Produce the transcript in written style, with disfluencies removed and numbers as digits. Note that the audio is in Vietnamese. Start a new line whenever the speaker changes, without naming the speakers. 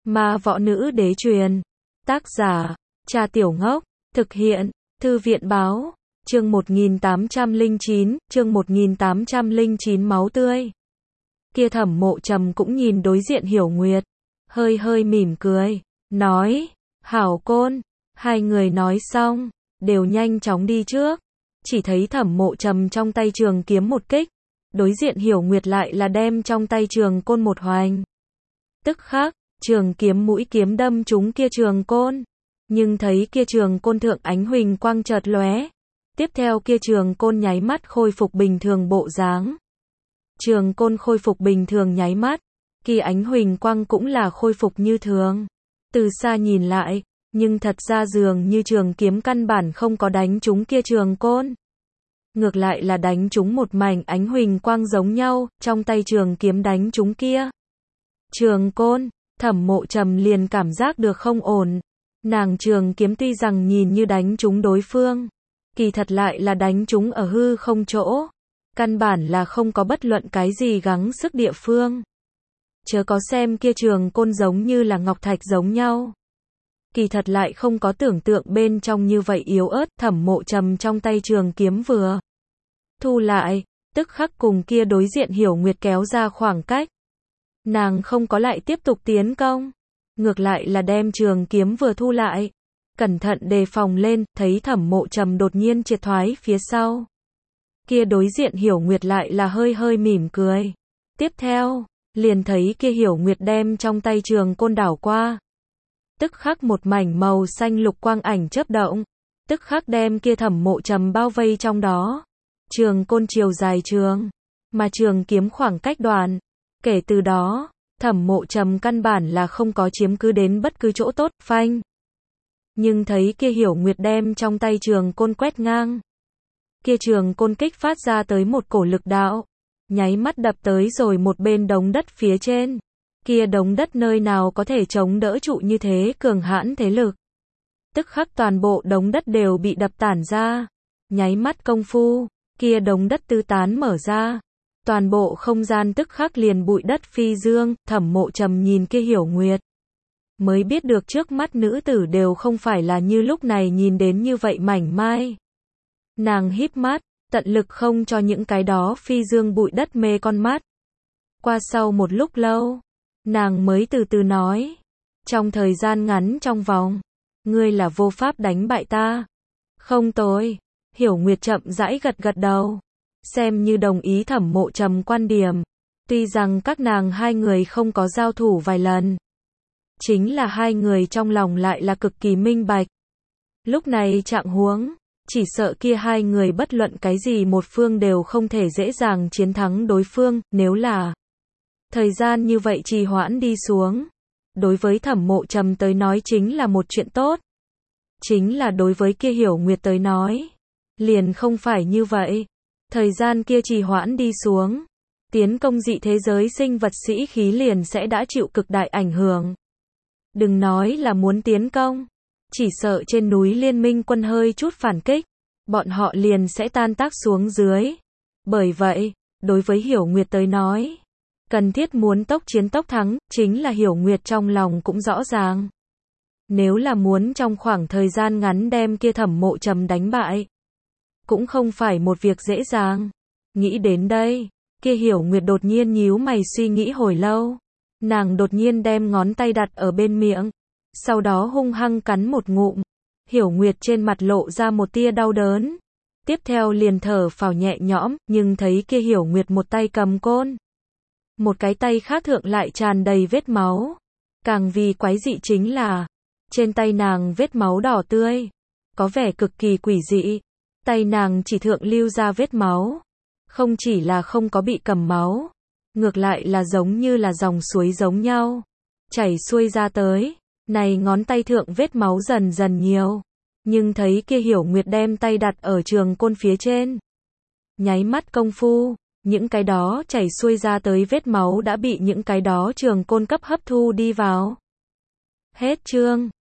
Ma võ nữ đế truyền. Tác giả, Cha Tiểu Ngốc. Thực hiện, Thư viện báo. Chương 1809, máu tươi. Kia Thẩm Mộ Trầm cũng nhìn đối diện Hiểu Nguyệt, hơi hơi mỉm cười, nói, hảo côn. Hai người nói xong, đều nhanh chóng đi trước. Chỉ thấy Thẩm Mộ Trầm trong tay trường kiếm một kích, đối diện Hiểu Nguyệt lại là đem trong tay trường côn một hoành. Tức khắc, trường kiếm mũi kiếm đâm trúng kia trường côn, nhưng thấy kia trường côn thượng ánh huỳnh quang chợt lóe, tiếp theo kia trường côn nháy mắt khôi phục bình thường bộ dáng. Trường côn khôi phục bình thường nháy mắt, kia ánh huỳnh quang cũng là khôi phục như thường. Từ xa nhìn lại, nhưng thật ra dường như trường kiếm căn bản không có đánh trúng kia trường côn, ngược lại là đánh trúng một mảnh ánh huỳnh quang giống nhau, trong tay trường kiếm đánh trúng kia trường côn. Thẩm Mộ Trầm liền cảm giác được không ổn. Nàng trường kiếm tuy rằng nhìn như đánh trúng đối phương, kỳ thật lại là đánh trúng ở hư không chỗ, căn bản là không có bất luận cái gì gắng sức địa phương. Chớ có xem kia trường côn giống như là ngọc thạch giống nhau, kỳ thật lại không có tưởng tượng bên trong như vậy yếu ớt. Thẩm Mộ Trầm trong tay trường kiếm vừa thu lại, tức khắc cùng kia đối diện Hiểu Nguyệt kéo ra khoảng cách. Nàng không có lại tiếp tục tiến công, ngược lại là đem trường kiếm vừa thu lại, cẩn thận đề phòng lên, thấy Thẩm Mộ Trầm đột nhiên triệt thoái phía sau. Kia đối diện Hiểu Nguyệt lại là hơi hơi mỉm cười. Tiếp theo, liền thấy kia Hiểu Nguyệt đem trong tay trường côn đảo qua. Tức khắc một mảnh màu xanh lục quang ảnh chớp động, tức khắc đem kia Thẩm Mộ Trầm bao vây trong đó. Trường côn chiều dài trường, mà trường kiếm khoảng cách đoạn. Kể từ đó, Thẩm Mộ Trầm căn bản là không có chiếm cứ đến bất cứ chỗ tốt, phanh. Nhưng thấy kia Hiểu Nguyệt đem trong tay trường côn quét ngang. Kia trường côn kích phát ra tới một cổ lực đạo, nháy mắt đập tới rồi một bên đống đất phía trên. Kia đống đất nơi nào có thể chống đỡ trụ như thế cường hãn thế lực. Tức khắc toàn bộ đống đất đều bị đập tản ra. Nháy mắt công phu, kia đống đất tứ tán mở ra. Toàn bộ không gian tức khắc liền bụi đất phi dương. Thẩm Mộ Trầm nhìn kia Hiểu Nguyệt, mới biết được trước mắt nữ tử đều không phải là như lúc này nhìn đến như vậy mảnh mai. Nàng híp mắt, tận lực không cho những cái đó phi dương bụi đất mê con mắt. Qua sau một lúc lâu, nàng mới từ từ nói, trong thời gian ngắn trong vòng, ngươi là vô pháp đánh bại ta. Không tồi. Hiểu Nguyệt chậm rãi gật gật đầu, xem như đồng ý Thẩm Mộ Trầm quan điểm. Tuy rằng các nàng hai người không có giao thủ vài lần, chính là hai người trong lòng lại là cực kỳ minh bạch. Lúc này trạng huống, chỉ sợ kia hai người bất luận cái gì một phương đều không thể dễ dàng chiến thắng đối phương. Nếu là thời gian như vậy trì hoãn đi xuống, đối với Thẩm Mộ Trầm tới nói chính là một chuyện tốt. Chính là đối với kia Hiểu Nguyệt tới nói, liền không phải như vậy. Thời gian kia trì hoãn đi xuống, tiến công dị thế giới sinh vật sĩ khí liền sẽ đã chịu cực đại ảnh hưởng. Đừng nói là muốn tiến công, chỉ sợ trên núi liên minh quân hơi chút phản kích, bọn họ liền sẽ tan tác xuống dưới. Bởi vậy, đối với Hiểu Nguyệt tới nói, cần thiết muốn tốc chiến tốc thắng, chính là Hiểu Nguyệt trong lòng cũng rõ ràng. Nếu là muốn trong khoảng thời gian ngắn đem kia Thẩm Mộ Trầm đánh bại, cũng không phải một việc dễ dàng. Nghĩ đến đây, kia Hiểu Nguyệt đột nhiên nhíu mày suy nghĩ hồi lâu. Nàng đột nhiên đem ngón tay đặt ở bên miệng, sau đó hung hăng cắn một ngụm. Hiểu Nguyệt trên mặt lộ ra một tia đau đớn. Tiếp theo liền thở phào nhẹ nhõm, nhưng thấy kia Hiểu Nguyệt một tay cầm côn, một cái tay khác thượng lại tràn đầy vết máu. Càng vì quái dị chính là, trên tay nàng vết máu đỏ tươi, có vẻ cực kỳ quỷ dị. Tay nàng chỉ thượng lưu ra vết máu, không chỉ là không có bị cầm máu, ngược lại là giống như là dòng suối giống nhau, chảy xuôi ra tới. Này ngón tay thượng vết máu dần dần nhiều, nhưng thấy kia Hiểu Nguyệt đem tay đặt ở trường côn phía trên. Nháy mắt công phu, những cái đó chảy xuôi ra tới vết máu đã bị những cái đó trường côn cấp hấp thu đi vào. Hết chương.